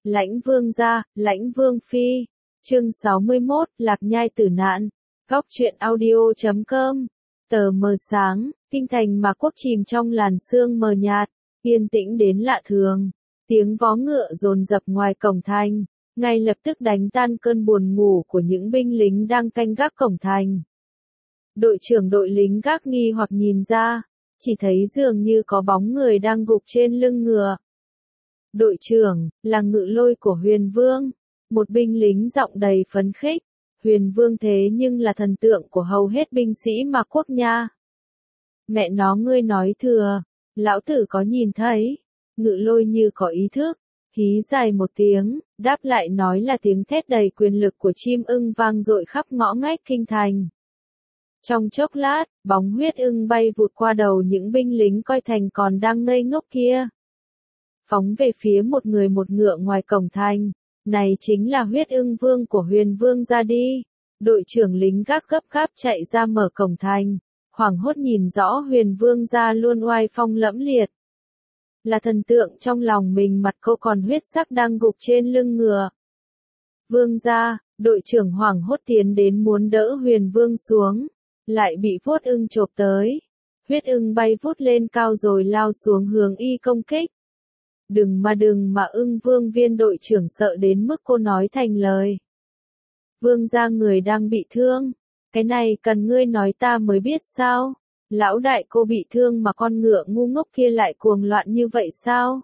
Lãnh Vương gia, Lãnh Vương phi. Chương 61, Lạc Nhai tử nạn. Góc truyện audio.com. Tờ mờ sáng, kinh thành Mạc Quốc chìm trong làn sương mờ nhạt, yên tĩnh đến lạ thường. Tiếng vó ngựa dồn dập ngoài cổng thành, ngay lập tức đánh tan cơn buồn ngủ của những binh lính đang canh gác cổng thành. Đội trưởng đội lính gác nghi hoặc nhìn ra, chỉ thấy dường như có bóng người đang gục trên lưng ngựa. Đội trưởng, là Ngự Lôi của Huyền Vương, một binh lính giọng đầy phấn khích. Huyền Vương thế nhưng là thần tượng của hầu hết binh sĩ Mạc Quốc nha. Mẹ nó ngươi nói thừa, lão tử có nhìn thấy. Ngự Lôi như có ý thức, hí dài một tiếng, đáp lại nói là tiếng thét đầy quyền lực của chim ưng vang dội khắp ngõ ngách kinh thành. Trong chốc lát, bóng huyết ưng bay vụt qua đầu những binh lính coi thành còn đang ngây ngốc kia. Phóng về phía một người một ngựa ngoài cổng thành, này chính là huyết ưng vương của Huyền Vương ra đi. Đội trưởng lính gác gấp gáp chạy ra mở cổng thành, hoảng hốt nhìn rõ Huyền Vương ra luôn oai phong lẫm liệt. Là thần tượng trong lòng mình, mặt cô còn huyết sắc đang gục trên lưng ngựa. Vương ra, đội trưởng hoảng hốt tiến đến muốn đỡ Huyền Vương xuống, lại bị vuốt ưng chộp tới. Huyết ưng bay vút lên cao rồi lao xuống hướng y công kích. Đừng mà ưng vương viên đội trưởng sợ đến mức cô nói thành lời. Vương gia người đang bị thương, cái này cần ngươi nói ta mới biết sao? Lão đại cô bị thương mà con ngựa ngu ngốc kia lại cuồng loạn như vậy sao?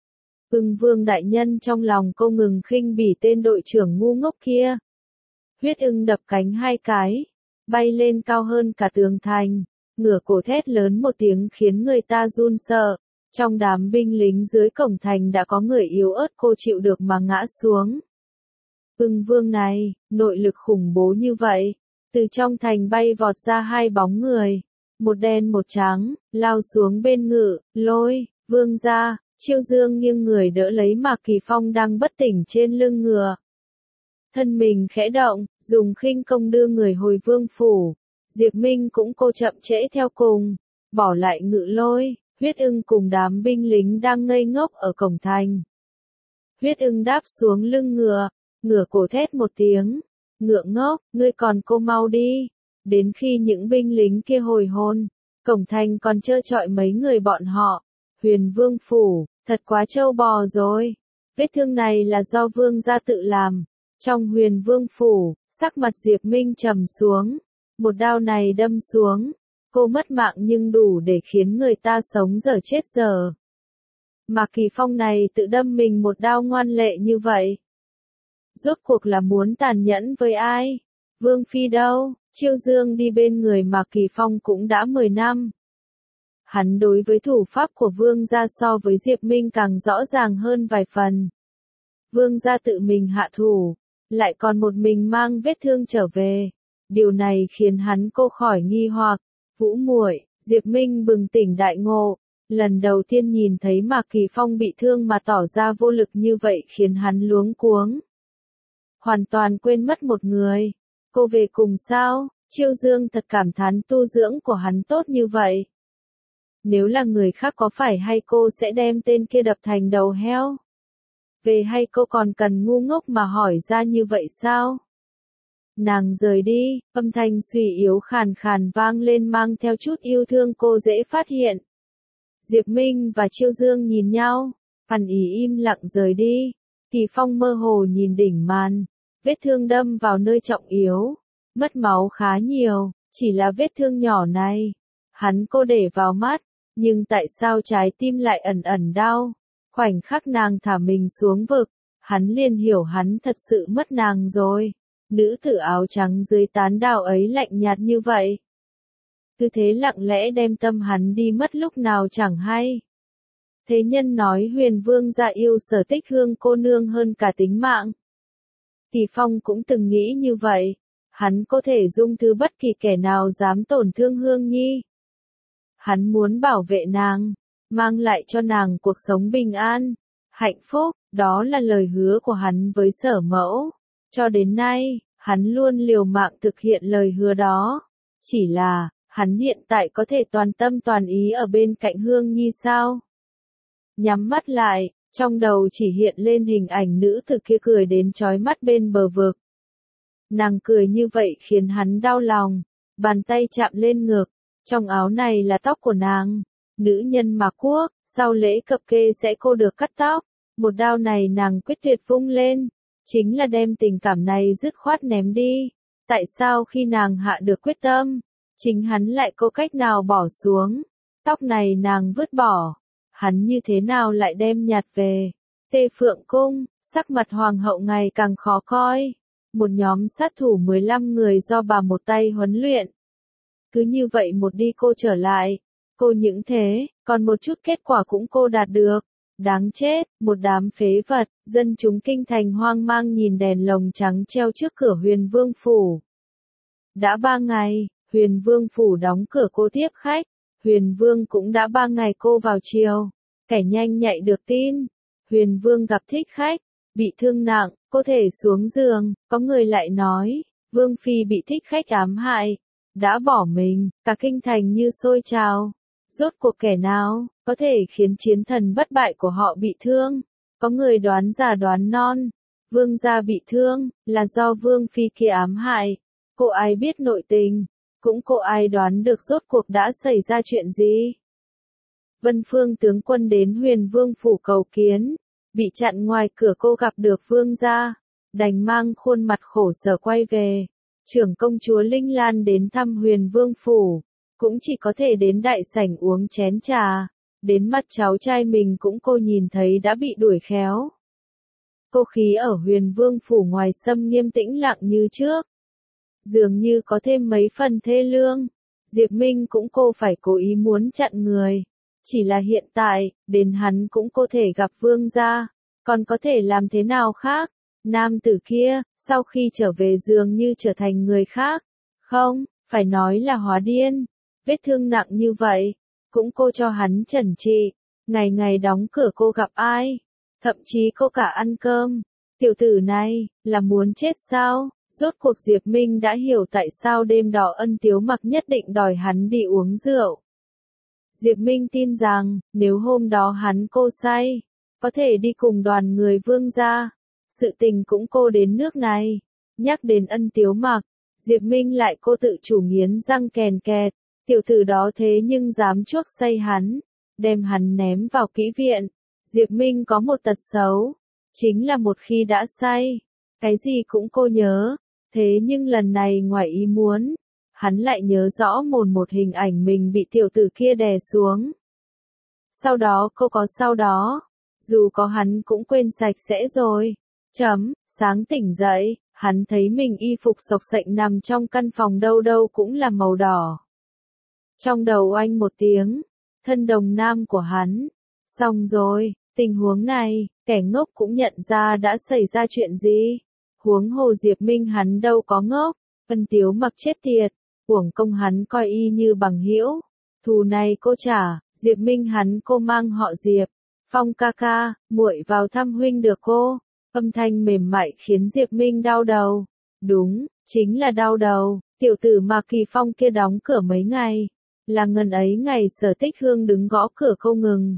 Ưng vương đại nhân trong lòng cô ngừng khinh bỉ tên đội trưởng ngu ngốc kia. Huyết ưng đập cánh hai cái, bay lên cao hơn cả tường thành, ngửa cổ thét lớn một tiếng khiến người ta run sợ. Trong đám binh lính dưới cổng thành đã có người yếu ớt cô chịu được mà ngã xuống. Ưng vương này, nội lực khủng bố như vậy. Từ trong thành bay vọt ra hai bóng người, một đen một trắng, lao xuống bên Ngự Lôi. Vương gia, Chiêu Dương nghiêng người đỡ lấy Mạc Kỳ Phong đang bất tỉnh trên lưng ngựa. Thân mình khẽ động, dùng khinh công đưa người hồi vương phủ. Diệp Minh cũng cô chậm trễ theo cùng, bỏ lại Ngự Lôi. Huyết ưng cùng đám binh lính đang ngây ngốc ở cổng thành. Huyết ưng đáp xuống lưng ngựa, ngửa cổ thét một tiếng. Ngựa ngốc, ngươi còn cô mau đi. Đến khi những binh lính kia hồi hồn, cổng thành còn trơ trọi mấy người bọn họ. Huyền Vương phủ, thật quá trâu bò rồi. Vết thương này là do Vương gia tự làm. Trong Huyền Vương phủ, sắc mặt Diệp Minh trầm xuống. Một đao này đâm xuống. Cô mất mạng nhưng đủ để khiến người ta sống dở chết dở. Mạc Kỳ Phong này tự đâm mình một đao ngoan lệ như vậy. Rốt cuộc là muốn tàn nhẫn với ai? Vương phi đâu? Chiêu Dương đi bên người Mạc Kỳ Phong cũng đã 10 năm. Hắn đối với thủ pháp của Vương gia so với Diệp Minh càng rõ ràng hơn vài phần. Vương gia tự mình hạ thủ, lại còn một mình mang vết thương trở về. Điều này khiến hắn cô khỏi nghi hoặc. Vũ muội, Diệp Minh bừng tỉnh đại ngộ, lần đầu tiên nhìn thấy Mạc Kỳ Phong bị thương mà tỏ ra vô lực như vậy khiến hắn luống cuống. Hoàn toàn quên mất một người. Cô về cùng sao? Chiêu Dương thật cảm thán tu dưỡng của hắn tốt như vậy. Nếu là người khác có phải hay cô sẽ đem tên kia đập thành đầu heo? Về hay cô còn cần ngu ngốc mà hỏi ra như vậy sao? Nàng rời đi, âm thanh suy yếu khàn khàn vang lên mang theo chút yêu thương cô dễ phát hiện. Diệp Minh và Chiêu Dương nhìn nhau, hẳn ý im lặng rời đi. Kỳ Phong mơ hồ nhìn đỉnh màn, vết thương đâm vào nơi trọng yếu, mất máu khá nhiều, chỉ là vết thương nhỏ này. Hắn cô để vào mắt, nhưng tại sao trái tim lại ẩn ẩn đau? Khoảnh khắc nàng thả mình xuống vực, hắn liền hiểu hắn thật sự mất nàng rồi. Nữ tử áo trắng dưới tán đào ấy lạnh nhạt như vậy. Cứ thế lặng lẽ đem tâm hắn đi mất lúc nào chẳng hay. Thế nhân nói Huyền Vương gia yêu Sở Tích Hương cô nương hơn cả tính mạng. Kỳ Phong cũng từng nghĩ như vậy. Hắn có thể dung thứ bất kỳ kẻ nào dám tổn thương Hương Nhi. Hắn muốn bảo vệ nàng, mang lại cho nàng cuộc sống bình an, hạnh phúc, đó là lời hứa của hắn với Sở Mẫu. Cho đến nay, hắn luôn liều mạng thực hiện lời hứa đó. Chỉ là, hắn hiện tại có thể toàn tâm toàn ý ở bên cạnh Hương Nhi sao? Nhắm mắt lại, Trong đầu chỉ hiện lên hình ảnh nữ tử kia cười đến chói mắt bên bờ vực. Nàng cười như vậy khiến hắn đau lòng, bàn tay chạm lên ngực, trong áo này là tóc của nàng. Nữ nhân mà quốc, sau lễ cập kê sẽ cô được cắt tóc, một đao này nàng quyết tuyệt vung lên, chính là đem tình cảm này dứt khoát ném đi. Tại sao khi nàng hạ được quyết tâm, chính hắn lại có cách nào bỏ xuống, tóc này nàng vứt bỏ, hắn như thế nào lại đem nhặt về. Tê Phượng Cung, sắc mặt hoàng hậu ngày càng khó coi. Một nhóm sát thủ 15 người do bà một tay huấn luyện. Cứ như vậy một đi cô trở lại, cô những thế, còn một chút kết quả cũng cô đạt được. Đáng chết, một đám phế vật, dân chúng kinh thành hoang mang nhìn đèn lồng trắng treo trước cửa Huyền Vương Phủ. Đã 3 ngày, Huyền Vương Phủ đóng cửa cô tiếp khách, Huyền Vương cũng đã 3 ngày cô vào chiều. Kẻ nhanh nhạy được tin, Huyền Vương gặp thích khách, bị thương nặng, cô thể xuống giường, có người lại nói, Vương Phi bị thích khách ám hại, đã bỏ mình, cả kinh thành như sôi trào. Rốt cuộc kẻ nào, có thể khiến chiến thần bất bại của họ bị thương? Có người đoán già đoán non, Vương gia bị thương, là do Vương Phi kia ám hại. Cô ai biết nội tình, cũng cô ai đoán được rốt cuộc đã xảy ra chuyện gì? Vân Phương tướng quân đến Huyền Vương Phủ cầu kiến, bị chặn ngoài cửa cô gặp được Vương gia, đành mang khuôn mặt khổ sở quay về. Trưởng công chúa Linh Lan đến thăm Huyền Vương Phủ, cũng chỉ có thể đến đại sảnh uống chén trà, đến mặt cháu trai mình cũng cô nhìn thấy đã bị đuổi khéo. Cô khí ở Huyền Vương Phủ ngoài sâm nghiêm tĩnh lặng như trước, dường như có thêm mấy phần thê lương. Diệp Minh cũng cô phải cố ý muốn chặn người, chỉ là hiện tại, đến hắn cũng cô thể gặp Vương gia, còn có thể làm thế nào khác? Nam tử kia, sau khi trở về dường như trở thành người khác, không, phải nói là hóa điên, vết thương nặng như vậy, cũng cô cho hắn chẩn trị, ngày ngày đóng cửa cô gặp ai, thậm chí cô cả ăn cơm, tiểu tử này, là muốn chết sao? Rốt cuộc Diệp Minh đã hiểu tại sao đêm đó Ân Tiếu Mặc nhất định đòi hắn đi uống rượu. Diệp Minh tin rằng, nếu hôm đó hắn cô say, có thể đi cùng đoàn người Vương gia. Sự tình cũng cô đến nước này. Nhắc đến Ân Tiếu Mặc, Diệp Minh lại cô tự chủ nghiến răng kèn kẹt. Tiểu tử đó thế nhưng dám chuốc say hắn, đem hắn ném vào kỹ viện. Diệp Minh có một tật xấu, chính là một khi đã say, cái gì cũng cô nhớ. Thế nhưng lần này ngoài ý muốn, hắn lại nhớ rõ một hình ảnh mình bị tiểu tử kia đè xuống. Sau đó cô có sau đó, dù có hắn cũng quên sạch sẽ rồi. Sáng tỉnh dậy, hắn thấy mình y phục xộc xệch nằm trong căn phòng đâu đâu cũng là màu đỏ. Trong đầu oanh một tiếng, thân đồng nam của hắn. Xong rồi, tình huống này, kẻ ngốc cũng nhận ra đã xảy ra chuyện gì. Huống hồ Diệp Minh hắn đâu có ngốc, Ân Tiếu Mặc chết tiệt, uổng công hắn coi y như bằng hữu. Thù này cô trả, Diệp Minh hắn cô mang họ Diệp. Phong ca ca, muội vào thăm huynh được cô. Âm thanh mềm mại khiến Diệp Minh đau đầu. Đúng, chính là đau đầu, tiểu tử mà Kỳ Phong kia đóng cửa mấy ngày. Là ngần ấy ngày Sở Tích Hương đứng gõ cửa cô ngừng.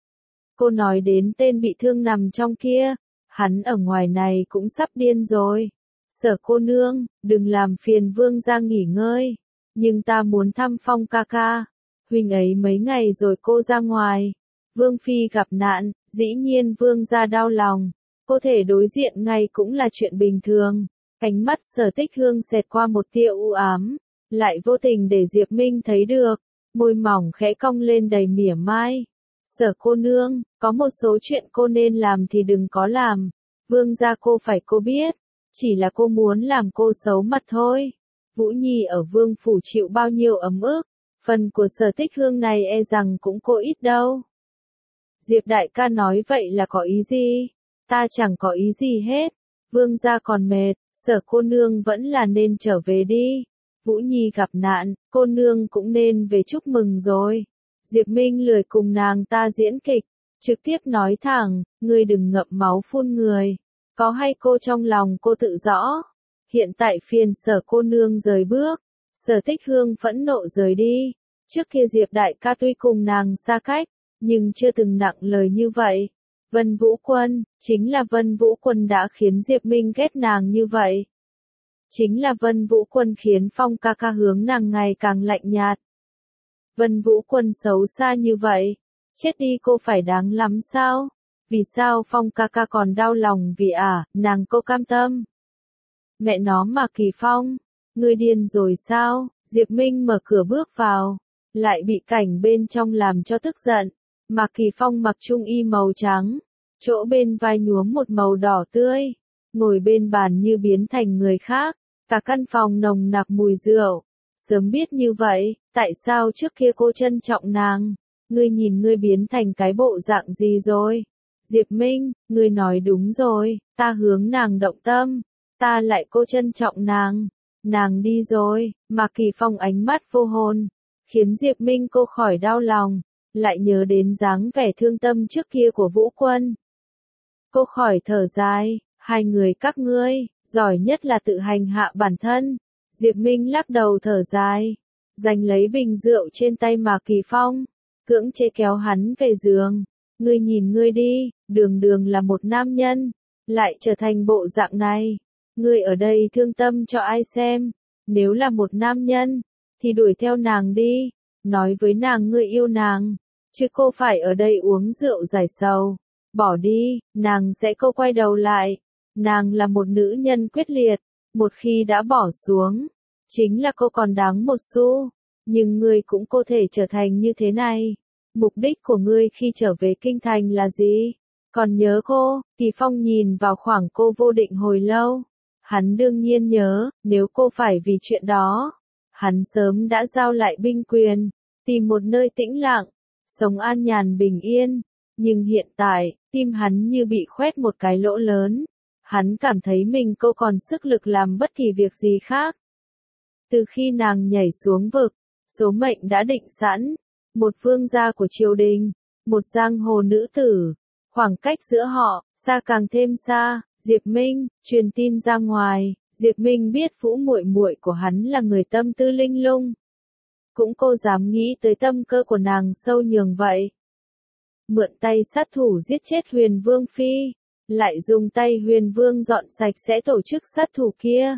Cô nói đến tên bị thương nằm trong kia, hắn ở ngoài này cũng sắp điên rồi. Sở cô nương, đừng làm phiền Vương gia nghỉ ngơi, nhưng ta muốn thăm Phong ca ca. Huynh ấy mấy ngày rồi cô ra ngoài. Vương Phi gặp nạn, dĩ nhiên Vương gia đau lòng. Cô thể đối diện ngay cũng là chuyện bình thường. Ánh mắt Sở Tích Hương xẹt qua một tia u ám, lại vô tình để Diệp Minh thấy được. Môi mỏng khẽ cong lên đầy mỉa mai. Sở cô nương, có một số chuyện cô nên làm thì đừng có làm. Vương gia cô phải cô biết. Chỉ là cô muốn làm cô xấu mặt thôi. Vũ Nhi ở Vương Phủ chịu bao nhiêu ấm ức. Phần của Sở Tích Hương này e rằng cũng cô ít đâu. Diệp đại ca nói vậy là có ý gì? Ta chẳng có ý gì hết. Vương gia còn mệt, Sở cô nương vẫn là nên trở về đi. Vũ Nhi gặp nạn, cô nương cũng nên về chúc mừng rồi. Diệp Minh lười cùng nàng ta diễn kịch, trực tiếp nói thẳng, ngươi đừng ngậm máu phun người. Có hay cô trong lòng cô tự rõ. Hiện tại phiền Sở cô nương rời bước. Sở Tích Hương phẫn nộ rời đi. Trước kia Diệp đại ca tuy cùng nàng xa cách, nhưng chưa từng nặng lời như vậy. Vân Vũ Quân, chính là Vân Vũ Quân đã khiến Diệp Minh ghét nàng như vậy. Chính là Vân Vũ Quân khiến Phong ca ca hướng nàng ngày càng lạnh nhạt. Vân Vũ Quân xấu xa như vậy, chết đi cô phải đáng lắm sao? Vì sao Phong ca ca còn đau lòng vì nàng cô cam tâm? Mẹ nó mà Kỳ Phong, ngươi điên rồi sao? Diệp Minh mở cửa bước vào, lại bị cảnh bên trong làm cho tức giận. Mạc Kỳ Phong mặc trung y màu trắng, chỗ bên vai nhuốm một màu đỏ tươi, ngồi bên bàn như biến thành người khác, cả căn phòng nồng nặc mùi rượu. Sớm biết như vậy, tại sao trước kia cô trân trọng nàng? Ngươi nhìn ngươi biến thành cái bộ dạng gì rồi? Diệp Minh, ngươi nói đúng rồi, ta hướng nàng động tâm, ta lại cô trân trọng nàng. Nàng đi rồi, Mạc Kỳ Phong ánh mắt vô hồn, khiến Diệp Minh cô khỏi đau lòng, lại nhớ đến dáng vẻ thương tâm trước kia của Vũ Quân. Cô khỏi thở dài, hai người các ngươi, giỏi nhất là tự hành hạ bản thân. Diệp Minh lắc đầu thở dài, giành lấy bình rượu trên tay Mạc Kỳ Phong, cưỡng chế kéo hắn về giường. Ngươi nhìn ngươi đi, đường đường là một nam nhân, lại trở thành bộ dạng này. Ngươi ở đây thương tâm cho ai xem? Nếu là một nam nhân, thì đuổi theo nàng đi, nói với nàng ngươi yêu nàng, chứ cô phải ở đây uống rượu giải sầu. Bỏ đi, nàng sẽ cô quay đầu lại. Nàng là một nữ nhân quyết liệt, một khi đã bỏ xuống, chính là cô còn đáng một xu. Nhưng ngươi cũng có thể trở thành như thế này. Mục đích của ngươi khi trở về kinh thành là gì? Còn nhớ cô? Kỳ Phong nhìn vào khoảng cô vô định hồi lâu. Hắn đương nhiên nhớ, nếu cô phải vì chuyện đó, hắn sớm đã giao lại binh quyền, tìm một nơi tĩnh lặng, sống an nhàn bình yên. Nhưng hiện tại, tim hắn như bị khoét một cái lỗ lớn. Hắn cảm thấy mình cô còn sức lực làm bất kỳ việc gì khác. Từ khi nàng nhảy xuống vực, số mệnh đã định sẵn. Một vương gia của triều đình, một giang hồ nữ tử. Khoảng cách giữa họ, xa càng thêm xa. Diệp Minh, truyền tin ra ngoài, Diệp Minh biết Vũ muội muội của hắn là người tâm tư linh lung. Cũng cô dám nghĩ tới tâm cơ của nàng sâu nhường vậy. Mượn tay sát thủ giết chết Huyền Vương Phi, lại dùng tay Huyền Vương dọn sạch sẽ tổ chức sát thủ kia.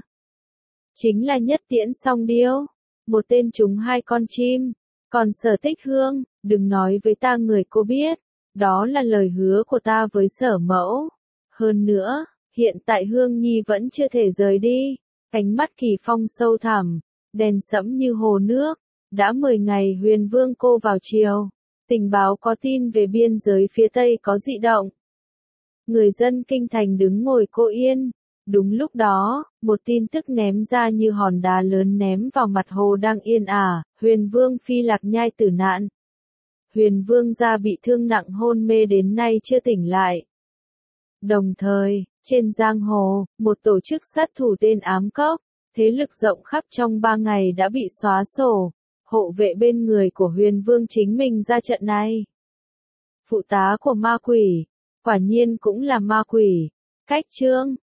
Chính là Nhất Tiễn Song Điêu, một tên trúng hai con chim. Còn Sở Tích Hương, đừng nói với ta người cô biết, đó là lời hứa của ta với Sở Mẫu. Hơn nữa, hiện tại Hương Nhi vẫn chưa thể rời đi. Ánh mắt Kỳ Phong sâu thẳm, đen sẫm như hồ nước. Đã 10 ngày Huyền Vương cô vào triều, tình báo có tin về biên giới phía Tây có dị động. Người dân kinh thành đứng ngồi cô yên. Đúng lúc đó, một tin tức ném ra như hòn đá lớn ném vào mặt hồ đang yên ả, Huyền Vương Phi Lạc Nhai tử nạn. Huyền Vương gia bị thương nặng hôn mê đến nay chưa tỉnh lại. Đồng thời, trên giang hồ, một tổ chức sát thủ tên Ám Cốc, thế lực rộng khắp trong 3 ngày đã bị xóa sổ. Hộ vệ bên người của Huyền Vương chính mình ra trận này. Phụ tá của ma quỷ, quả nhiên cũng là ma quỷ. Cách chương